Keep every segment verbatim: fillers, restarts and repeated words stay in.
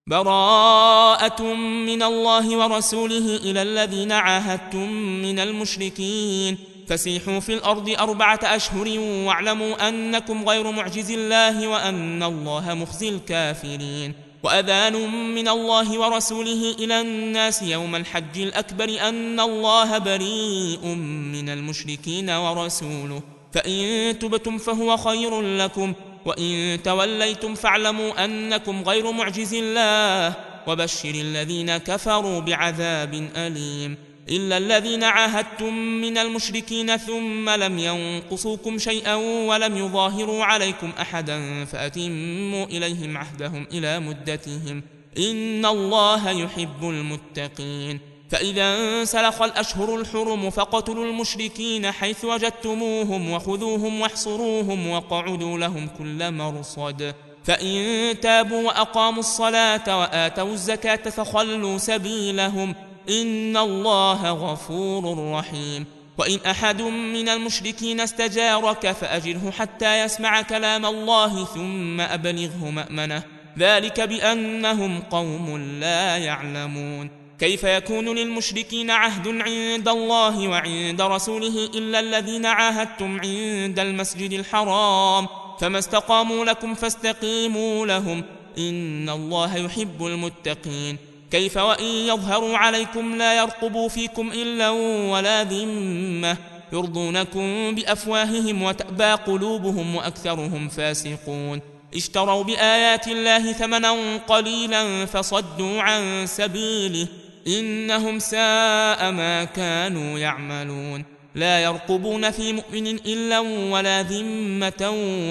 براءة من الله ورسوله إلى الذين عاهدتم من المشركين فسيحوا في الأرض أربعة أشهر واعلموا أنكم غير معجز الله وأن الله مخزي الكافرين. وأذان من الله ورسوله إلى الناس يوم الحج الأكبر أن الله بريء من المشركين ورسوله فإن تبتم فهو خير لكم وإن توليتم فاعلموا أنكم غير معجز الله وبشر الذين كفروا بعذاب أليم. إلا الذين عاهدتم من المشركين ثم لم ينقصوكم شيئا ولم يظاهروا عليكم أحدا فأتموا إليهم عهدهم إلى مدتهم إن الله يحب المتقين. فإذا انسلخ الأشهر الحرم فاقتلوا المشركين حيث وجدتموهم وخذوهم واحصروهم واقعدوا لهم كل مرصد فإن تابوا وأقاموا الصلاة وآتوا الزكاة فخلوا سبيلهم إن الله غفور رحيم. وإن أحد من المشركين استجارك فأجره حتى يسمع كلام الله ثم أبلغه مأمنه ذلك بأنهم قوم لا يعلمون. كيف يكون للمشركين عهد عند الله وعند رسوله إلا الذين عاهدتم عند المسجد الحرام فما استقاموا لكم فاستقيموا لهم إن الله يحب المتقين. كيف وإن يظهروا عليكم لا يرقبوا فيكم إلا ولا ذمة يرضونكم بأفواههم وتأبى قلوبهم وأكثرهم فاسقون. اشتروا بآيات الله ثمنا قليلا فصدوا عن سبيله إنهم ساء ما كانوا يعملون. لا يرقبون في مؤمن إلا ولا ذمة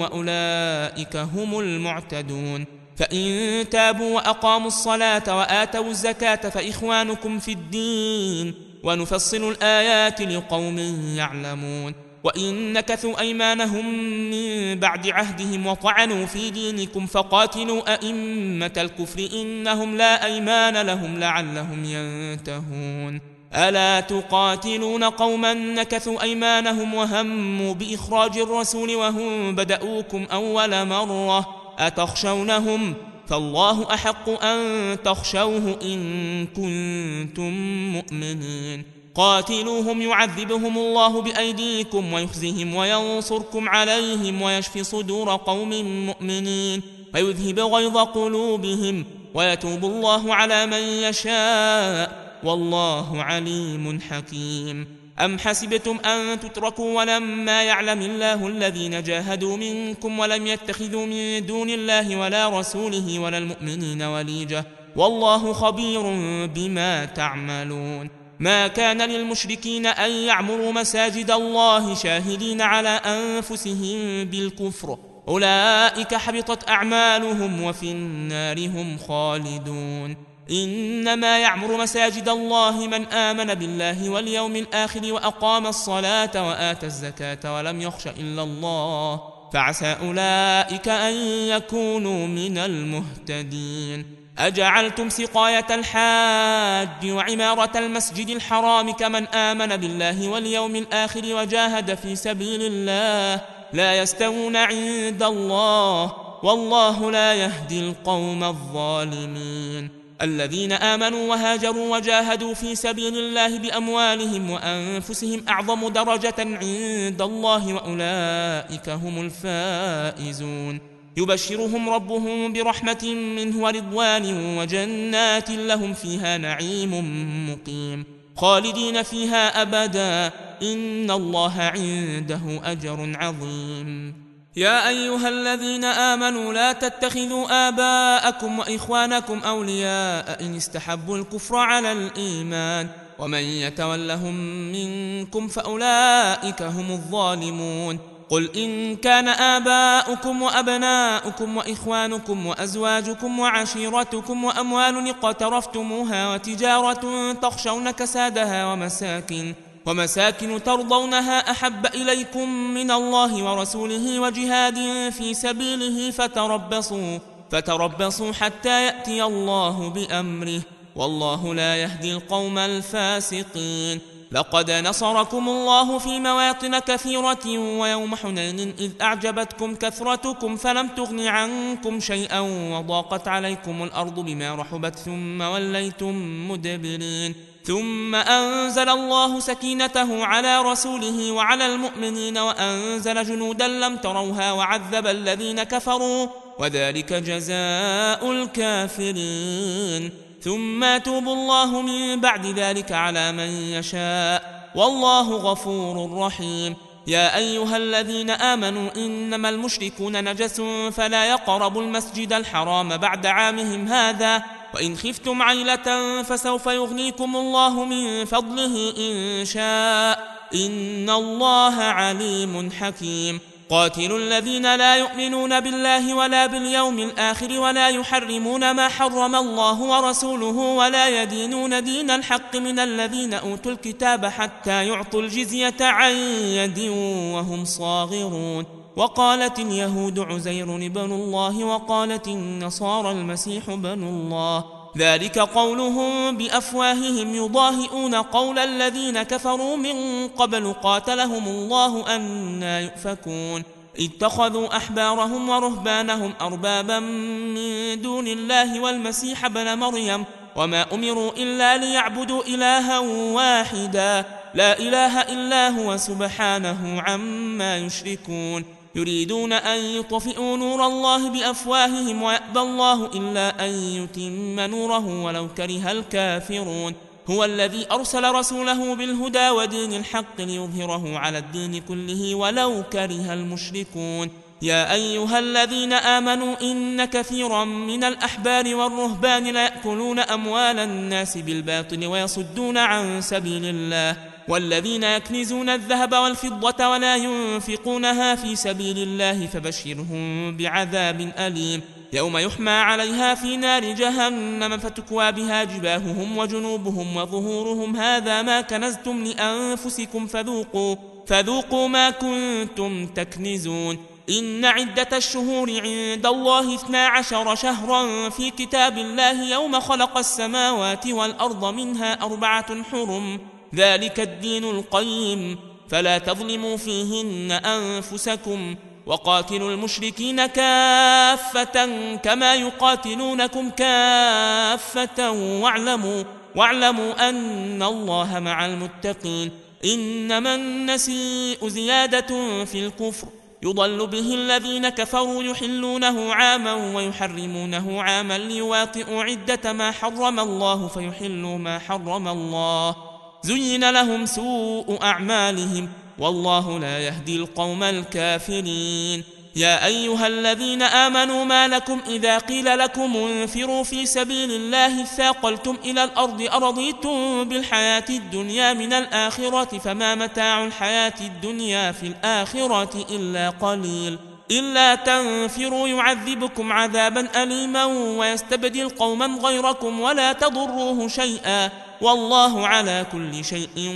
وأولئك هم المعتدون. فإن تابوا وأقاموا الصلاة وآتوا الزكاة فإخوانكم في الدين ونفصل الآيات لقوم يعلمون. وإن نكثوا أيمانهم من بعد عهدهم وطعنوا في دينكم فقاتلوا أئمة الكفر إنهم لا أيمان لهم لعلهم ينتهون. ألا تقاتلون قوما نكثوا أيمانهم وهموا بإخراج الرسول وهم بدأوكم أول مرة أتخشونهم فالله أحق أن تخشوه إن كنتم مؤمنين. قاتلوهم يعذبهم الله بأيديكم ويخزهم وينصركم عليهم ويشفي صدور قوم مؤمنين ويذهب غيظ قلوبهم ويتوب الله على من يشاء والله عليم حكيم. أم حسبتم أن تتركوا ولما يعلم الله الذين جاهدوا منكم ولم يتخذوا من دون الله ولا رسوله ولا المؤمنين وليجة والله خبير بما تعملون. ما كان للمشركين أن يعمروا مساجد الله شاهدين على أنفسهم بالكفر أولئك حبطت أعمالهم وفي النار هم خالدون. إنما يعمر مساجد الله من آمن بالله واليوم الآخر وأقام الصلاة وآتى الزكاة ولم يخش إلا الله فعسى أولئك أن يكونوا من المهتدين. أجعلتم سقاية الحاج وعمارة المسجد الحرام كمن آمن بالله واليوم الآخر وجاهد في سبيل الله لا يستوون عند الله والله لا يهدي القوم الظالمين. الذين آمنوا وهاجروا وجاهدوا في سبيل الله بأموالهم وأنفسهم أعظم درجة عند الله وأولئك هم الفائزون. يبشرهم ربهم برحمة منه ورضوان وجنات لهم فيها نعيم مقيم خالدين فيها أبدا إن الله عنده أجر عظيم. يا أيها الذين آمنوا لا تتخذوا آباءكم وإخوانكم أولياء إن استحبوا الكفر على الإيمان ومن يتولهم منكم فأولئك هم الظالمون. قل إن كان آباؤكم وأبناؤكم وإخوانكم وأزواجكم وعشيرتكم وأموال اقترفتموها وتجارة تخشون كسادها ومساكن ومساكن ترضونها أحب إليكم من الله ورسوله وجهاد في سبيله فتربصوا فتربصوا حتى يأتي الله بأمره والله لا يهدي القوم الفاسقين. لقد نصركم الله في مواطن كثيرة ويوم حنين إذ أعجبتكم كثرتكم فلم تغن عنكم شيئا وضاقت عليكم الأرض بما رحبت ثم وليتم مدبرين ثم أنزل الله سكينته على رسوله وعلى المؤمنين وأنزل جنودا لم تروها وعذب الذين كفروا وذلك جزاء الكافرين ثم يتوب الله من بعد ذلك على من يشاء والله غفور رحيم يا أيها الذين آمنوا إنما المشركون نجس فلا يقربوا المسجد الحرام بعد عامهم هذا وإن خفتم عيلة فسوف يغنيكم الله من فضله إن شاء إن الله عليم حكيم قاتلوا الذين لا يؤمنون بالله ولا باليوم الآخر ولا يحرمون ما حرم الله ورسوله ولا يدينون دين الحق من الذين أوتوا الكتاب حتى يعطوا الجزية عن يد وهم صاغرون وقالت اليهود عزير بن الله وقالت النصارى المسيح بن الله ذلك قولهم بأفواههم يضاهئون قول الذين كفروا من قبل قاتلهم الله أنى يؤفكون اتخذوا أحبارهم ورهبانهم أربابا من دون الله والمسيح بن مريم وما أمروا إلا ليعبدوا إلها واحدا لا إله إلا هو سبحانه عما يشركون يريدون أن يطفئوا نور الله بأفواههم ويأبى الله إلا أن يتم نوره ولو كره الكافرون هو الذي أرسل رسوله بالهدى ودين الحق ليظهره على الدين كله ولو كره المشركون يا أيها الذين آمنوا إن كثيرا من الأحبار والرهبان ليأكلون أموال الناس بالباطل ويصدون عن سبيل الله والذين يكنزون الذهب والفضة ولا ينفقونها في سبيل الله فبشرهم بعذاب أليم يوم يحمى عليها في نار جهنم فتكوى بها جباههم وجنوبهم وظهورهم هذا ما كنزتم لأنفسكم فذوقوا, فذوقوا ما كنتم تكنزون إن عدة الشهور عند الله اثنا عشر شهرا في كتاب الله يوم خلق السماوات والأرض منها أربعة حرم ذلك الدين القيم فلا تظلموا فيهن أنفسكم وقاتلوا المشركين كافة كما يقاتلونكم كافة واعلموا, واعلموا أن الله مع المتقين إنما النسيء زيادة في الكفر يضل به الذين كفروا يحلونه عاما ويحرمونه عاما ليواطئوا عدة ما حرم الله فيحلوا ما حرم الله زين لهم سوء أعمالهم والله لا يهدي القوم الكافرين يا أيها الذين آمنوا ما لكم إذا قيل لكم انفروا في سبيل الله ثاقلتم إلى الأرض أرضيتم بالحياة الدنيا من الآخرة فما متاع الحياة الدنيا في الآخرة إلا قليل إلا تنفروا يعذبكم عذابا أليما ويستبدل قوما غيركم ولا تضروه شيئا والله على كل شيء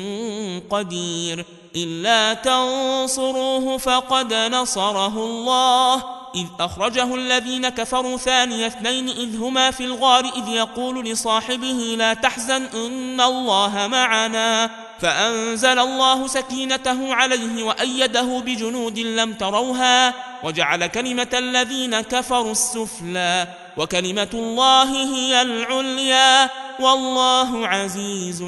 قدير إلا تنصروه فقد نصره الله إذ أخرجه الذين كفروا ثاني اثنين إذ هما في الغار إذ يقول لصاحبه لا تحزن إن الله معنا فأنزل الله سكينته عليه وأيده بجنود لم تروها وجعل كلمة الذين كفروا السفلى وكلمة الله هي العليا والله عزيز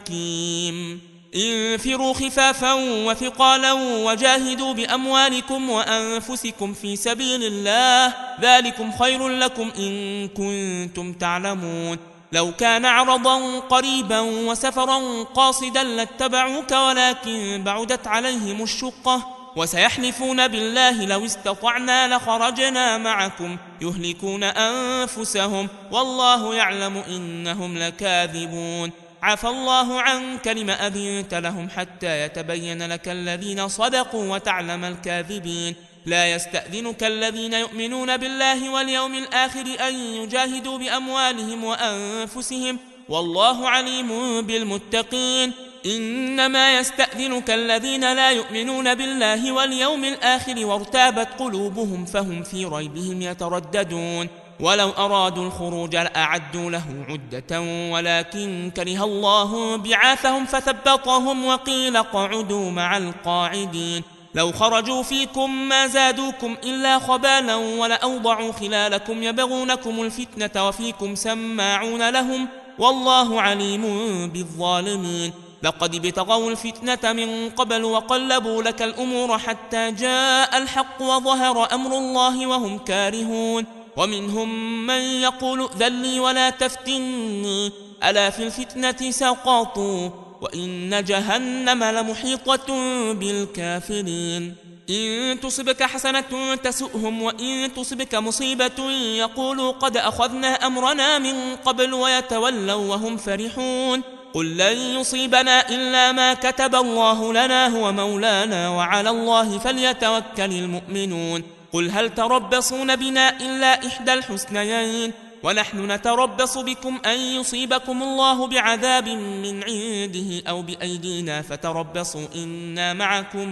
حكيم انفروا خفافا وثقالا وجاهدوا بأموالكم وأنفسكم في سبيل الله ذلكم خير لكم إن كنتم تعلمون لو كان عرضا قريبا وسفرا قاصدا لاتبعوك ولكن بعدت عليهم الشقة وسيحلفون بالله لو استطعنا لخرجنا معكم يهلكون أنفسهم والله يعلم إنهم لكاذبون عفى الله عنك لم أذنت لهم حتى يتبين لك الذين صدقوا وتعلم الكاذبين لا يستأذنك الذين يؤمنون بالله واليوم الآخر أن يجاهدوا بأموالهم وأنفسهم والله عليم بالمتقين إنما يستأذنك الذين لا يؤمنون بالله واليوم الآخر وارتابت قلوبهم فهم في ريبهم يترددون ولو أرادوا الخروج لأعدوا له عدة ولكن كره الله بعاثهم فثبطهم وقيل اقعدوا مع القاعدين. لو خرجوا فيكم ما زادوكم إلا خبالا ولأوضعوا خلالكم يبغونكم الفتنة وفيكم سماعون لهم والله عليم بالظالمين. لقد ابتغوا الفتنة من قبل وقلبوا لك الأمور حتى جاء الحق وظهر أمر الله وهم كارهون. ومنهم من يقول ائذن لي ولا تفتني ألا في الفتنة سقطوا وإن جهنم لمحيطة بالكافرين. إن تصبك حسنة تسؤهم وإن تصبك مصيبة يقولوا قد أخذنا أمرنا من قبل ويتولوا وهم فرحون. قل لن يصيبنا إلا ما كتب الله لنا هو مولانا وعلى الله فليتوكل المؤمنون. قل هل تربصون بنا إلا إحدى الحسنيين ونحن نتربص بكم أن يصيبكم الله بعذاب من عنده أو بأيدينا فتربصوا إنا معكم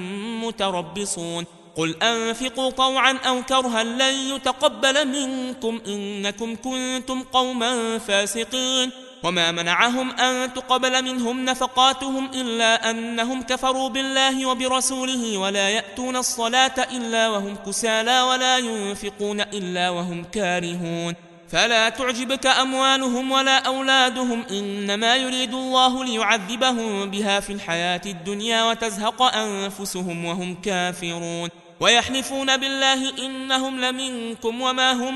متربصون. قل أنفقوا طوعا أو كرها لن يتقبل منكم إنكم كنتم قوما فاسقين. وما منعهم أن تقبل منهم نفقاتهم إلا أنهم كفروا بالله وبرسوله ولا يأتون الصلاة إلا وهم كسالى ولا ينفقون إلا وهم كارهون. فلا تعجبك أموالهم ولا أولادهم إنما يريد الله ليعذبهم بها في الحياة الدنيا وتزهق أنفسهم وهم كافرون. ويحلفون بالله إنهم لمنكم وما هم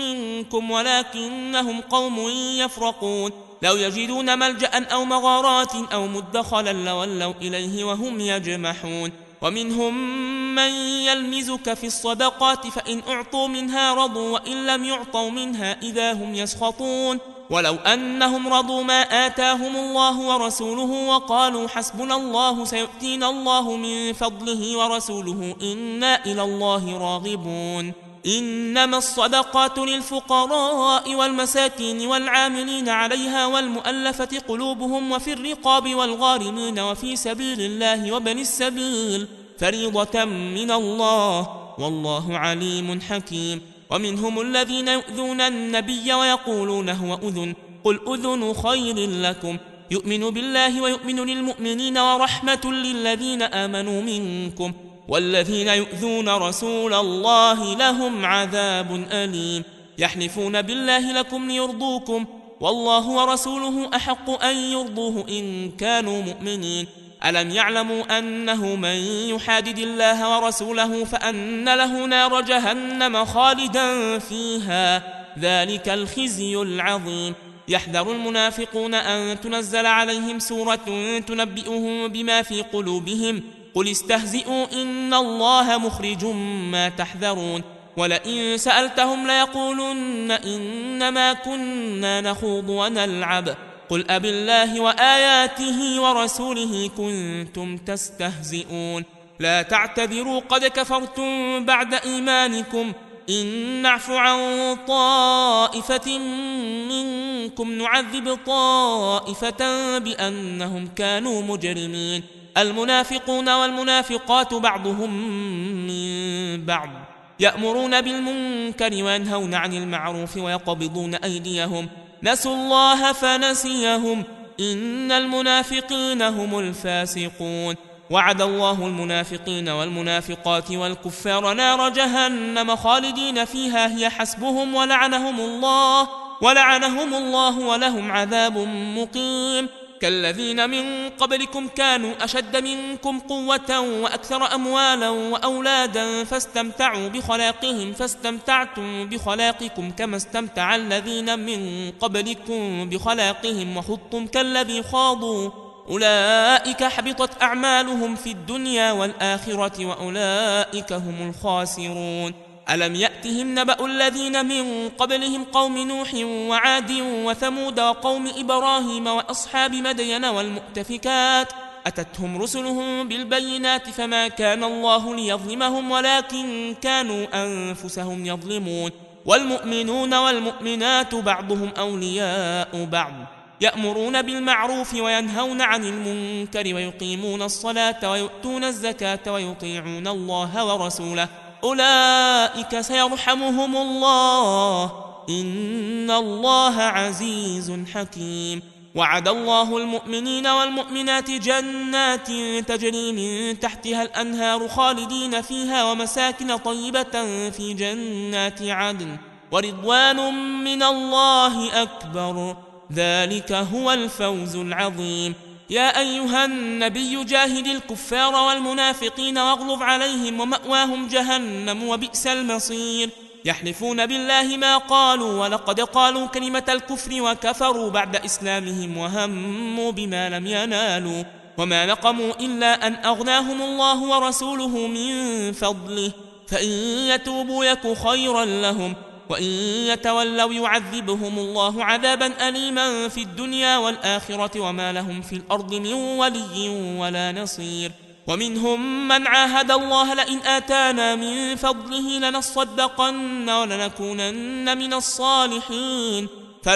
منكم ولكنهم قوم يفرقون. لو يجدون ملجأ أو مغارات أو مدخلا لولوا إليه وهم يجمحون. ومنهم من يلمزك في الصدقات فإن أعطوا منها رضوا وإن لم يعطوا منها إذا هم يسخطون. ولو أنهم رضوا ما آتاهم الله ورسوله وقالوا حسبنا الله سيؤتينا الله من فضله ورسوله إنا إلى الله راغبون. إنما الصدقات للفقراء والمساكين والعاملين عليها والمؤلفة قلوبهم وفي الرقاب والغارمين وفي سبيل الله وابن السبيل فريضة من الله والله عليم حكيم. ومنهم الذين يؤذون النبي ويقولون هو أذن قل أذن خير لكم يؤمن بالله ويؤمن للمؤمنين ورحمة للذين آمنوا منكم والذين يؤذون رسول الله لهم عذاب أليم. يحلفون بالله لكم ليرضوكم والله ورسوله أحق أن يرضوه إن كانوا مؤمنين. ألم يعلموا أنه من يحادد الله ورسوله فأن له نار جهنم خالدا فيها ذلك الخزي العظيم. يحذر المنافقون أن تنزل عليهم سورة تنبئهم بما في قلوبهم قل استهزئوا إن الله مخرج ما تحذرون. ولئن سألتهم ليقولن إنما كنا نخوض ونلعب قل أبالله وآياته ورسوله كنتم تستهزئون. لا تعتذروا قد كفرتم بعد إيمانكم إن نعف عن طائفة منكم نعذب طائفة بأنهم كانوا مجرمين. المنافقون والمنافقات بعضهم من بعض يأمرون بالمنكر وينهون عن المعروف ويقبضون أيديهم نسوا الله فنسيهم إن المنافقين هم الفاسقون. وعد الله المنافقين والمنافقات والكفار نار جهنم خالدين فيها هي حسبهم ولعنهم الله ولعنهم الله ولهم عذاب مقيم. كالذين من قبلكم كانوا أشد منكم قوة وأكثر أموالا وأولادا فاستمتعوا بخلاقهم فاستمتعتم بخلاقكم كما استمتع الذين من قبلكم بخلاقهم وخضتم كالذي خاضوا أولئك حبطت أعمالهم في الدنيا والآخرة وأولئك هم الخاسرون. ألم يأتهم نبأ الذين من قبلهم قوم نوح وعاد وثمود وقوم إبراهيم وأصحاب مدين والمؤتفكات أتتهم رسلهم بالبينات فما كان الله ليظلمهم ولكن كانوا أنفسهم يظلمون. والمؤمنون والمؤمنات بعضهم أولياء بعض يأمرون بالمعروف وينهون عن المنكر ويقيمون الصلاة ويؤتون الزكاة ويطيعون الله ورسوله أولئك سيرحمهم الله إن الله عزيز حكيم. وعد الله المؤمنين والمؤمنات جنات تجري من تحتها الأنهار خالدين فيها ومساكن طيبة في جنات عدن ورضوان من الله أكبر، ذلك هو الفوز العظيم. يا أيها النبي جاهد الكفار والمنافقين واغلظ عليهم ومأواهم جهنم وبئس المصير. يحلفون بالله ما قالوا ولقد قالوا كلمة الكفر وكفروا بعد إسلامهم وهموا بما لم ينالوا وما نقموا إلا أن أغناهم الله ورسوله من فضله، فإن يتوبوا يك خيرا لهم وإن يتولوا يعذبهم الله عذابا أليما في الدنيا والآخرة وما لهم في الأرض من ولي ولا نصير. ومنهم من عاهد الله لئن آتانا من فضله لنصدقن ولنكونن من الصالحين،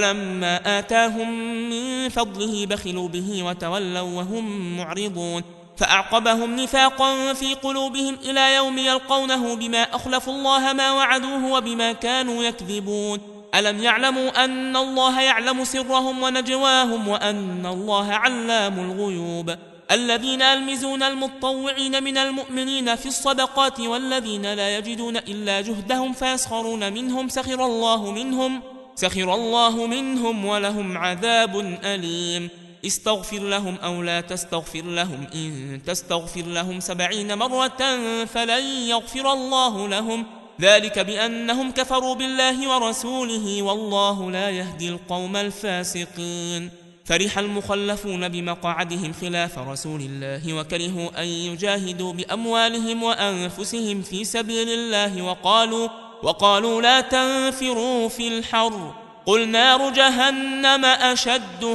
فلما آتاهم من فضله بخلوا به وتولوا وهم معرضون، فأعقبهم نفاقا في قلوبهم إلى يوم يلقونه بما أخلفوا الله ما وعدوه وبما كانوا يكذبون. ألم يعلموا أن الله يعلم سرهم ونجواهم وأن الله علام الغيوب. الذين يلمزون المتطوعين من المؤمنين في الصدقات والذين لا يجدون إلا جهدهم فيسخرون منهم سخر الله منهم سخر الله منهم ولهم عذاب أليم. استغفر لهم أو لا تستغفر لهم إن تستغفر لهم سبعين مرة فلن يغفر الله لهم، ذلك بأنهم كفروا بالله ورسوله والله لا يهدي القوم الفاسقين. فرح المخلفون بمقعدهم خلاف رسول الله وكرهوا أن يجاهدوا بأموالهم وأنفسهم في سبيل الله وقالوا, وقالوا لا تنفروا في الحر قل نار جهنم أشد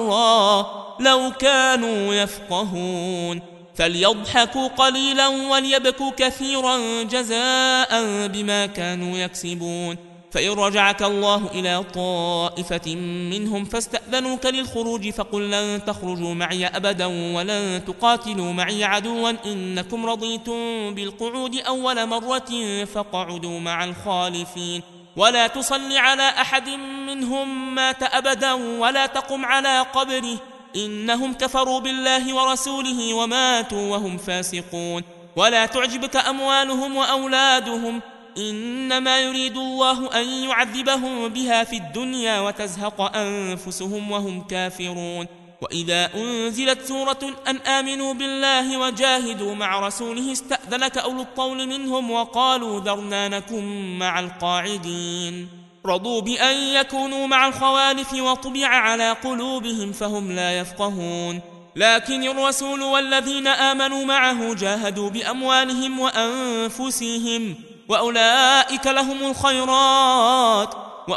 حرا لو كانوا يفقهون. فليضحكوا قليلا وليبكوا كثيرا جزاء بما كانوا يكسبون. فإن رجعك الله إلى طائفة منهم فاستأذنوك للخروج فقل لن تخرجوا معي أبدا ولن تقاتلوا معي عدوا إنكم رضيتم بالقعود أول مرة فاقعدوا مع الخالفين ولا تصل على أحد منهم مات أبدا ولا تقم على قبره إنهم كفروا بالله ورسوله وماتوا وهم فاسقون. ولا تعجبك أموالهم وأولادهم إنما يريد الله أن يعذبهم بها في الدنيا وتزهق أنفسهم وهم كافرون. وإذا أنزلت سورة أن آمنوا بالله وجاهدوا مع رسوله استأذنك أولو الطول منهم وقالوا ذرنا نكن مع القاعدين رضوا بأن يكونوا مع الخوالف وطبع على قلوبهم فهم لا يفقهون. لكن الرسول والذين آمنوا معه جاهدوا بأموالهم وأنفسهم وأولئك لهم الخيرات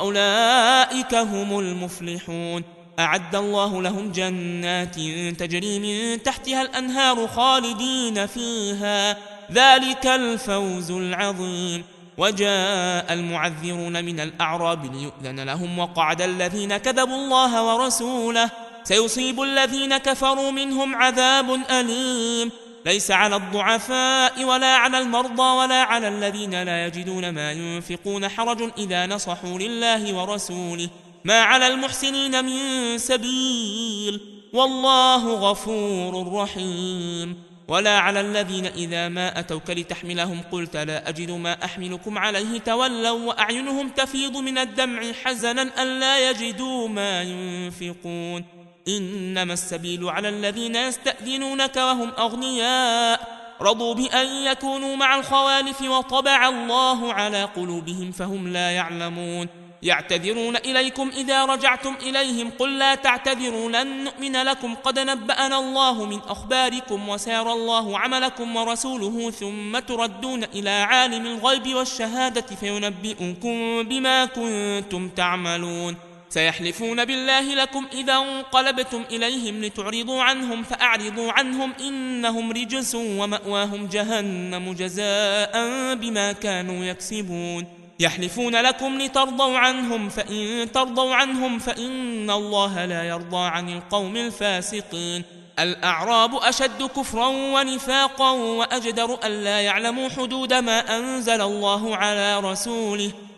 وأولئك هم المفلحون. أعد الله لهم جنات تجري من تحتها الأنهار خالدين فيها ذلك الفوز العظيم. وجاء المعذرون من الأعراب ليؤذن لهم وقعد الذين كذبوا الله ورسوله سيصيب الذين كفروا منهم عذاب أليم. ليس على الضعفاء ولا على المرضى ولا على الذين لا يجدون ما ينفقون حرج إذا نصحوا لله ورسوله ما على المحسنين من سبيل والله غفور رحيم. ولا على الذين إذا ما أتوك لتحملهم قلت لا أجد ما أحملكم عليه تولوا وأعينهم تفيض من الدمع حزنا ألا يجدوا ما ينفقون. إنما السبيل على الذين يستأذنونك وهم أغنياء رضوا بأن يكونوا مع الخوالف وطبع الله على قلوبهم فهم لا يعلمون. يعتذرون إليكم إذا رجعتم إليهم قل لا تعتذروا لن نؤمن لكم قد نبأنا الله من أخباركم وسار الله عملكم ورسوله ثم تردون إلى عالم الغيب والشهادة فينبئكم بما كنتم تعملون. سيحلفون بالله لكم إذا انقلبتم إليهم لتعرضوا عنهم فأعرضوا عنهم إنهم رجس ومأواهم جهنم جزاء بما كانوا يكسبون. يحلفون لكم لترضوا عنهم فإن ترضوا عنهم فإن الله لا يرضى عن القوم الفاسقين. الأعراب أشد كفرا ونفاقا وأجدر ألا يعلموا حدود ما أنزل الله على رسوله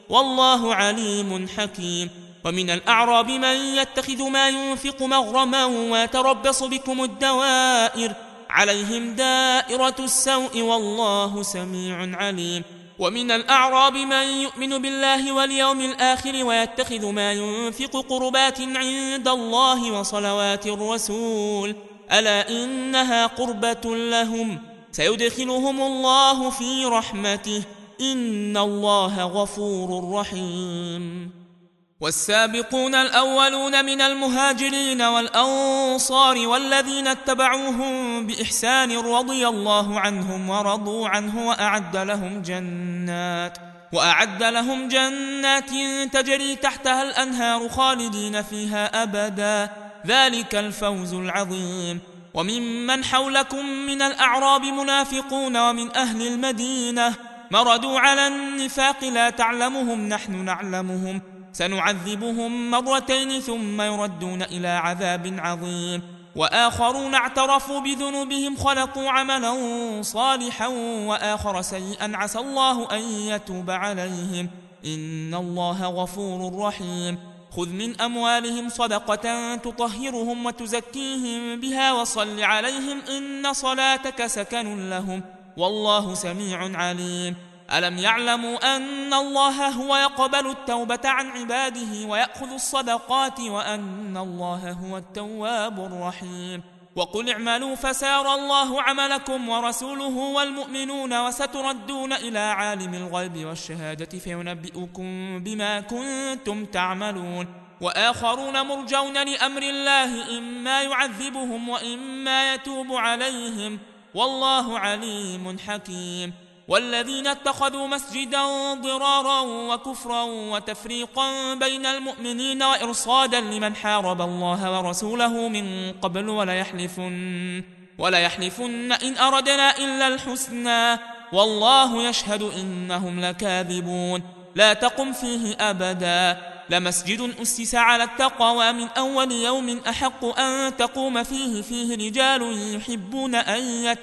والله عليم حكيم. ومن الأعراب من يتخذ ما ينفق مغرما ويتربص بكم الدوائر عليهم دائرة السوء والله سميع عليم. ومن الأعراب من يؤمن بالله واليوم الآخر ويتخذ ما ينفق قربات عند الله وصلوات الرسول ألا إنها قربة لهم سيدخلهم الله في رحمته إن الله غفور رحيم. والسابقون الأولون من المهاجرين والأنصار والذين اتبعوهم بإحسان رضي الله عنهم ورضوا عنه وأعد لهم جنات وأعد لهم جنات تجري تحتها الأنهار خالدين فيها أبدا ذلك الفوز العظيم. وممن حولكم من الأعراب منافقون ومن أهل المدينة مردوا على النفاق لا تعلمهم نحن نعلمهم سنعذبهم مرتين ثم يردون إلى عذاب عظيم. وآخرون اعترفوا بذنوبهم خلقوا عملا صالحا وآخر سيئا عسى الله أن يتوب عليهم إن الله غفور رحيم. خذ من أموالهم صدقة تطهرهم وتزكيهم بها وصل عليهم إن صلاتك سكن لهم والله سميع عليم. ألم يعلموا أن الله هو يقبل التوبة عن عباده ويأخذ الصدقات وأن الله هو التواب الرحيم. وقل اعملوا فسيرى الله عملكم ورسوله والمؤمنون وستردون إلى عالم الغيب والشهادة فينبئكم بما كنتم تعملون. وآخرون مرجون لأمر الله إما يعذبهم وإما يتوب عليهم والله عليم حكيم. والذين اتخذوا مسجدا ضرارا وكفرا وتفريقا بين المؤمنين وإرصادا لمن حارب الله ورسوله من قبل ولا يحلفن, ولا يحلفن إن أردنا إلا الحسنى والله يشهد إنهم لكاذبون. لا تقم فيه أبدا لمسجد أسس على التقوى من أول يوم أحق أن تقوم فيه فيه رجال يحبون أن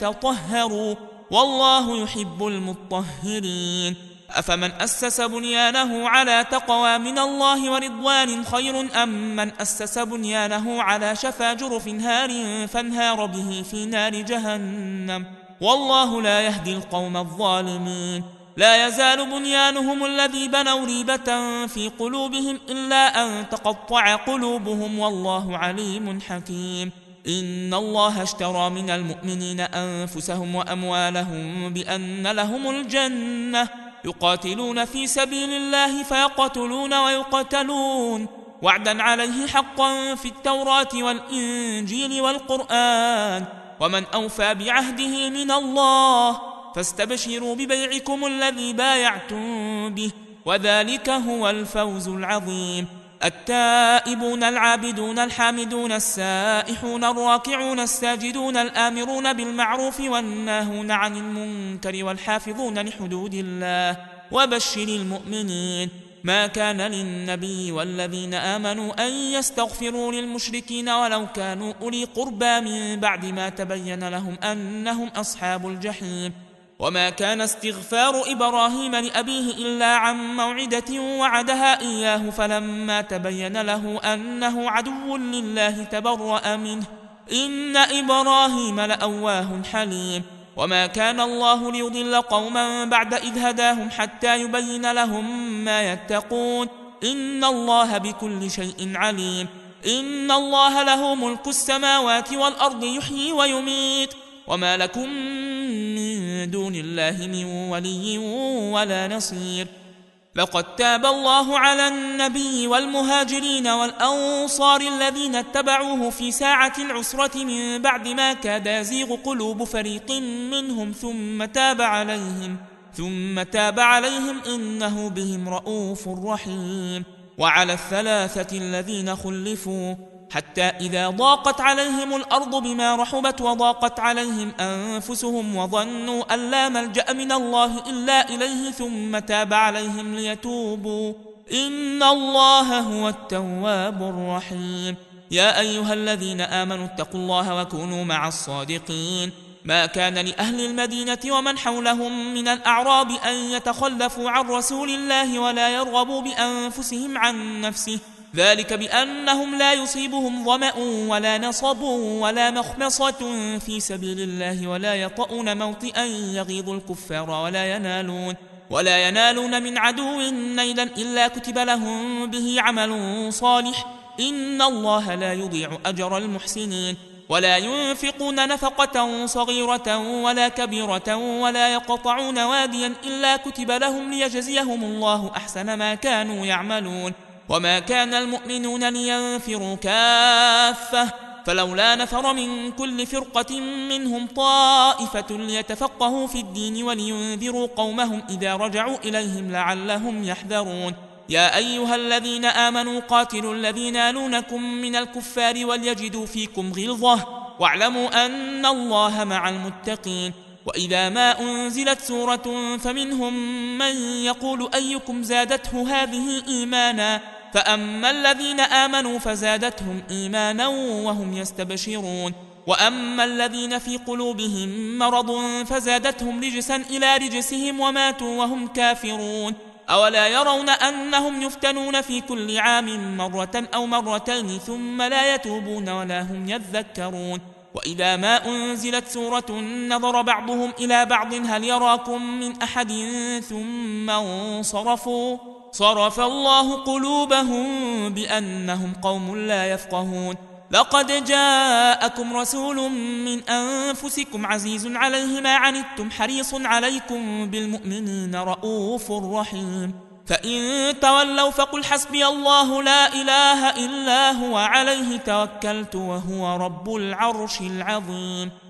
يتطهروا والله يحب المطهرين. أفمن أسس بنيانه على تقوى من الله ورضوان خير أم من أسس بنيانه على شفا جرف هار فانهار به في نار جهنم والله لا يهدي القوم الظالمين. لا يزال بنيانهم الذي بنوا ريبة في قلوبهم إلا أن تقطع قلوبهم والله عليم حكيم. إن الله اشترى من المؤمنين أنفسهم وأموالهم بأن لهم الجنة يقاتلون في سبيل الله فيقتلون ويقتلون وعدا عليه حقا في التوراة والإنجيل والقرآن ومن أوفى بعهده من الله فاستبشروا ببيعكم الذي بايعتم به وذلك هو الفوز العظيم. التائبون العابدون الحامدون السائحون الراكعون الساجدون الآمرون بالمعروف والناهون عن المنكر والحافظون لحدود الله وبشر المؤمنين. ما كان للنبي والذين آمنوا أن يستغفروا للمشركين ولو كانوا أولي قربى من بعد ما تبين لهم أنهم أصحاب الجحيم. وما كان استغفار إبراهيم لأبيه إلا عن موعدة وعدها إياه فلما تبين له أنه عدو لله تبرأ منه إن إبراهيم لأواه حليم. وما كان الله ليضل قوما بعد إذ هداهم حتى يبين لهم ما يتقون إن الله بكل شيء عليم. إن الله له ملك السماوات والأرض يحيي ويميت وما لكم من دون الله من ولي ولا نصير. لقد تاب الله على النبي والمهاجرين والأنصار الذين اتبعوه في ساعة العسرة من بعد ما كاد يزيغ قلوب فريق منهم ثم تاب عليهم ثم تاب عليهم إنه بهم رؤوف رحيم. وعلى الثلاثة الذين خلفوا حتى إذا ضاقت عليهم الأرض بما رحبت وضاقت عليهم أنفسهم وظنوا أن لا ملجأ من الله إلا إليه ثم تاب عليهم ليتوبوا إن الله هو التواب الرحيم. يا أيها الذين آمنوا اتقوا الله وكونوا مع الصادقين ما كان لأهل المدينة ومن حولهم من الأعراب أن يتخلفوا عن رسول الله ولا يرغبوا بأنفسهم عن نفسه، ذلك بأنهم لا يصيبهم ظمأ ولا نصب ولا مخمصة في سبيل الله ولا يطؤون موطئا يغيظ الكفار ولا ينالون ولا ينالون من عدو نيلا إلا كتب لهم به عمل صالح، إن الله لا يضيع أجر المحسنين. ولا ينفقون نفقة صغيرة ولا كبيرة ولا يقطعون واديا إلا كتب لهم ليجزيهم الله أحسن ما كانوا يعملون. وما كان المؤمنون لينفروا كافة، فلولا نفر من كل فرقة منهم طائفة ليتفقهوا في الدين ولينذروا قومهم إذا رجعوا إليهم لعلهم يحذرون. يا أيها الذين آمنوا قاتلوا الذين يلونكم من الكفار وليجدوا فيكم غلظة واعلموا أن الله مع المتقين. وإذا ما أنزلت سورة فمنهم من يقول أيكم زادته هذه إيمانا، فأما الذين آمنوا فزادتهم إيمانا وهم يستبشرون، وأما الذين في قلوبهم مرض فزادتهم رجسا إلى رجسهم وماتوا وهم كافرون. أولا يرون أنهم يفتنون في كل عام مرة أو مرتين ثم لا يتوبون ولا هم يذكرون. وإذا ما أنزلت سورة نظر بعضهم إلى بعض هل يراكم من أحد ثم انصرفوا صرف الله قلوبهم بأنهم قوم لا يفقهون. لقد جاءكم رسول من أنفسكم عزيز عليه ما عنتم حريص عليكم بالمؤمنين رؤوف رحيم. فإن تولوا فقل حسبي الله لا إله إلا هو عليه توكلت وهو رب العرش العظيم.